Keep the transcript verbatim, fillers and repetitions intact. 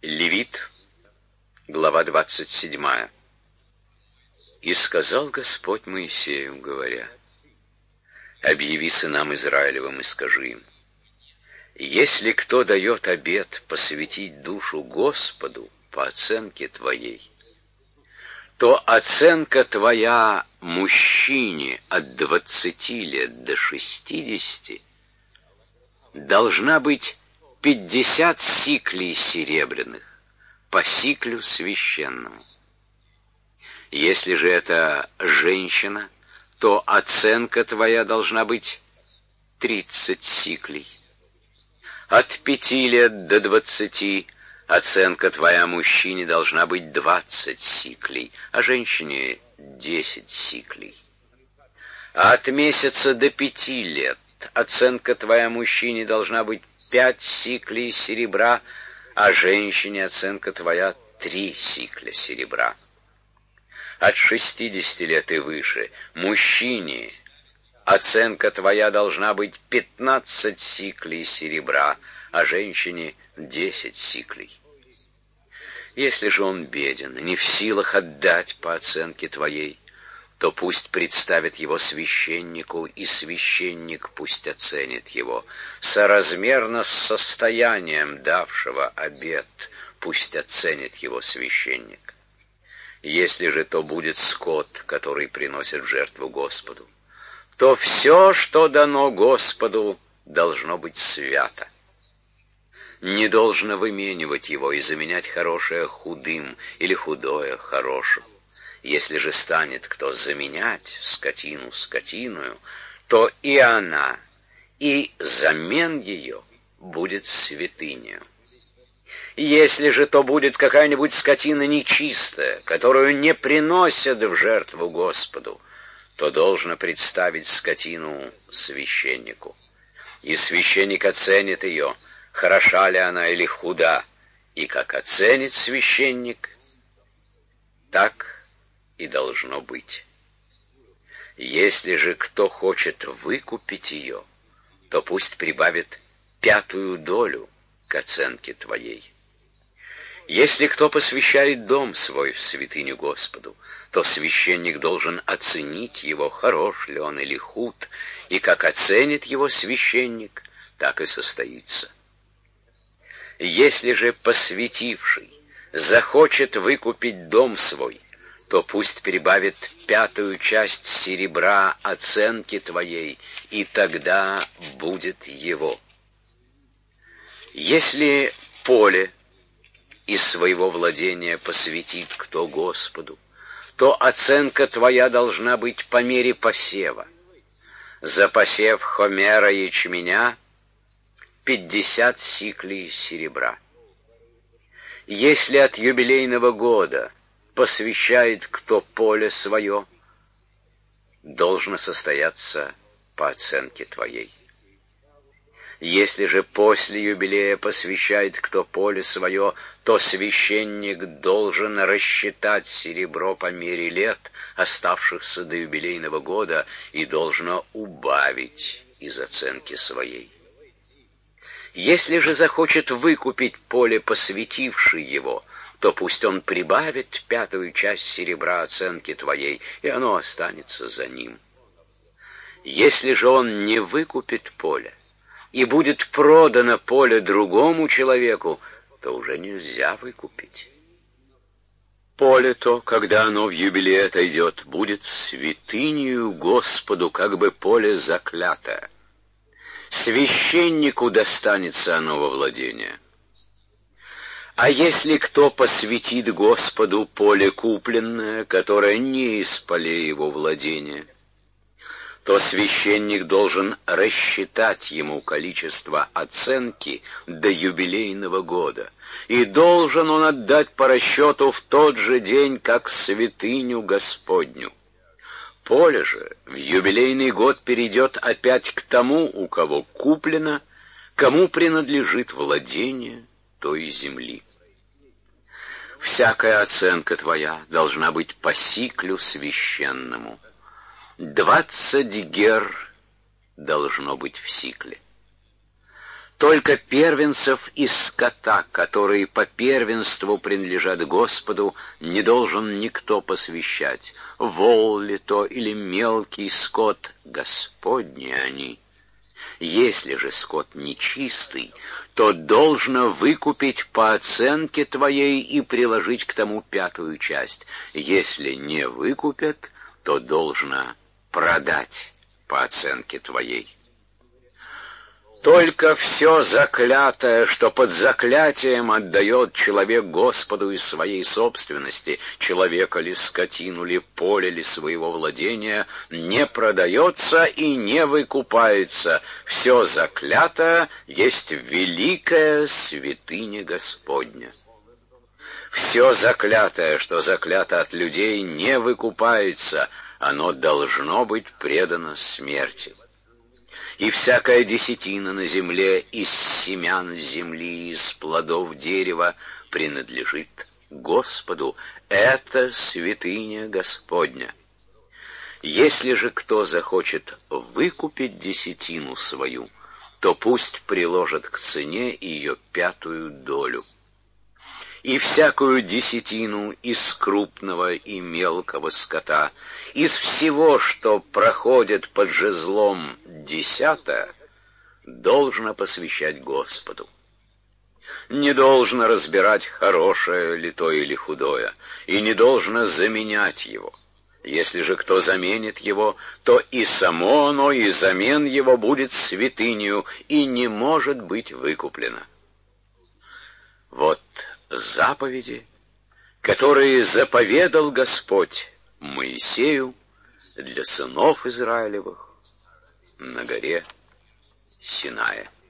Левит, глава двадцать седьмая. «И сказал Господь Моисею, говоря: объяви сынам Израилевым и скажи им: если кто дает обет посвятить душу Господу по оценке твоей, то оценка твоя мужчине от двадцати лет до шестидесяти должна быть пятьдесят сиклей серебряных по сиклю священному. Если же это женщина, то оценка твоя должна быть тридцать сиклей. От пяти лет до двадцати оценка твоя мужчине должна быть двадцать сиклей, а женщине десять сиклей. А от месяца до пяти лет оценка твоя мужчине должна быть пять сиклей серебра, а женщине оценка твоя три сикля серебра. От шестидесяти лет и выше мужчине оценка твоя должна быть пятнадцать сиклей серебра, а женщине десять сиклей. Если же он беден и не в силах отдать по оценке твоей, то пусть представит его священнику, и священник пусть оценит его. Соразмерно с состоянием давшего обет пусть оценит его священник. Если же то будет скот, который приносит в жертву Господу, то все, что дано Господу, должно быть свято. Не должно выменивать его и заменять хорошее худым или худое хорошим. Если же станет кто заменять скотину скотиною, то и она, и замен ее будет святынею. Если же то будет какая-нибудь скотина нечистая, которую не приносят в жертву Господу, то должно представить скотину священнику. И священник оценит ее, хороша ли она или худа, и как оценит священник, так и должно быть. Если же кто хочет выкупить ее, то пусть прибавит пятую долю к оценке твоей. Если кто посвящает дом свой в святыню Господу, то священник должен оценить его, хорош ли он или худ, и как оценит его священник, так и состоится. Если же посвятивший захочет выкупить дом свой, то пусть прибавит пятую часть серебра оценки твоей, и тогда будет его. Если поле из своего владения посвятит кто Господу, то оценка твоя должна быть по мере посева. За посев хомера ячменя пятьдесят сиклей серебра. Если от юбилейного года посвящает кто поле свое, должно состояться по оценке твоей. Если же после юбилея посвящает кто поле свое, то священник должен рассчитать серебро по мере лет, оставшихся до юбилейного года, и должно убавить из оценки своей. Если же захочет выкупить поле, посвятивший его, то пусть он прибавит пятую часть серебра оценки твоей, и оно останется за ним. Если же он не выкупит поле, и будет продано поле другому человеку, то уже нельзя выкупить. Поле то, когда оно в юбилей отойдет, будет святынею Господу, как бы поле заклятое. Священнику достанется оно во владение. А если кто посвятит Господу поле купленное, которое не из полей его владения, то священник должен рассчитать ему количество оценки до юбилейного года, и должен он отдать по расчету в тот же день, как святыню Господню. Поле же в юбилейный год перейдет опять к тому, у кого куплено, кому принадлежит владение той земли. Всякая оценка твоя должна быть по сиклю священному. Двадцать гер должно быть в сикле. Только первенцев из скота, которые по первенству принадлежат Господу, не должен никто посвящать. Вол ли то или мелкий скот, Господни они. Если же скот нечистый, то должно выкупить по оценке твоей и приложить к тому пятую часть. Если не выкупят, то должно продать по оценке твоей. Только все заклятое, что под заклятием отдает человек Господу из своей собственности, человека ли, скотину ли, поле ли своего владения, не продается и не выкупается. Все заклятое есть великая святыня Господня. Все заклятое, что заклято от людей, не выкупается, оно должно быть предано смерти. И всякая десятина на земле из семян земли, из плодов дерева принадлежит Господу. Это святыня Господня. Если же кто захочет выкупить десятину свою, то пусть приложит к цене ее пятую долю. И всякую десятину из крупного и мелкого скота, из всего, что проходит под жезлом десятое, должно посвящать Господу. Не должно разбирать, хорошее ли то или худое, и не должно заменять его. Если же кто заменит его, то и само оно, и замен его будет святынью, и не может быть выкуплено. Вот заповеди, которые заповедал Господь Моисею для сынов Израилевых на горе Синая.